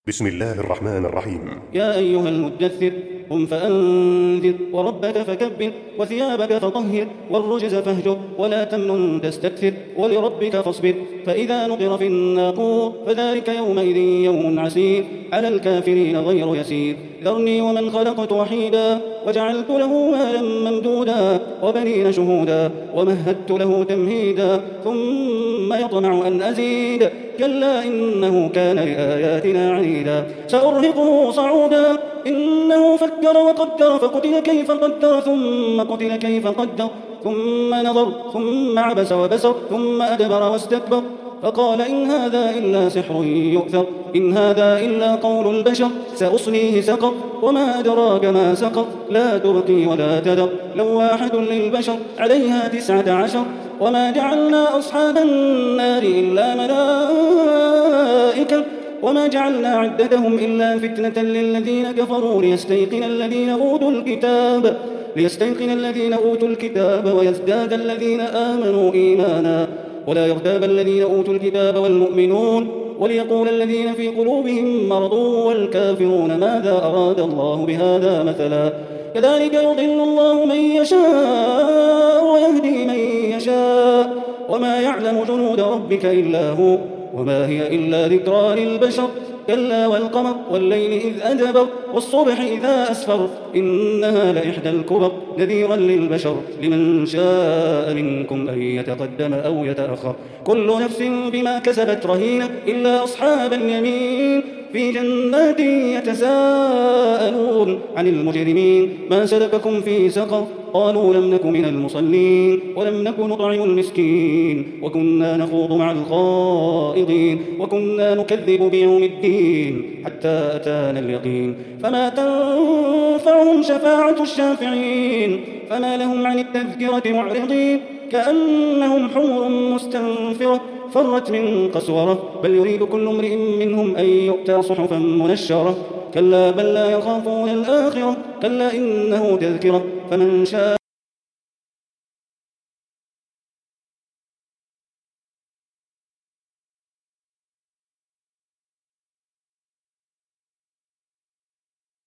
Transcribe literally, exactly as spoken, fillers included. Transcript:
بسم الله الرحمن الرحيم. يا أيها المدثر قم فأنذر وربك فكبر وثيابك فطهر والرجز فاهجر ولا تمنن تستكثر ولربك فاصبر فإذا نقر في الناقور فذلك يومئذ يوم عسير على الكافرين غير يسير ذرني ومن خلقت وحيدا وجعلت له مالا ممدودا وبنين شهودا ومهدت له تمهيدا ثم يطمع أن أزيد كلا إنه كان لآياتنا عنيدا سأرهقه صعودا إنه فكر وقدر فقتل كيف قدر ثم قتل كيف قدر ثم نظر ثم عبس وبسر ثم أدبر واستكبر فقال إن هذا إلا سحر يؤثر إن هذا إلا قول البشر سأصليه سقر وما أدراك ما سقر لا تبقي ولا تذر لواحة للبشر عليها تسعة عشر وما جعلنا أصحاب النار إلا ملائكة وما جعلنا عدتهم إلا فتنة للذين كفروا ليستيقن الذين أوتوا الكتاب ليستيقن الذين أوتوا الكتاب ويزداد الذين آمنوا إيمانا ولا يرتاب الذين أوتوا الكتاب والمؤمنون وليقول الذين في قلوبهم مرض والكافرون ماذا أراد الله بهذا مثلا كذلك يضل الله من يشاء ويهدي من يشاء وما يعلم جنود ربك إلا هو وما هي إلا ذكرى للبشر كلا والقمر والليل إذ أدبر والصبح إذا أسفر إنها لإحدى الكبر نذيرا للبشر لمن شاء منكم أن يتقدم أو يتأخر كل نفس بما كسبت رهينة إلا أصحاب اليمين في جنات يتساءلون عن المجرمين ما سلككم في سقر قالوا لم نك من المصلين ولم نك نطعم المسكين وكنا نخوض مع الخائضين وكنا نكذب بيوم الدين حتى أتانا اليقين فما تنفعهم شفاعة الشافعين فما لهم عن التذكرة معرضين كأنهم حمر مستنفرة فرت من قسورة بل يريد كل امرئ منهم أن يؤتى صحفا منشرة كلا بل لا يخافون الآخرة كلا إنه تذكرة فمن شاء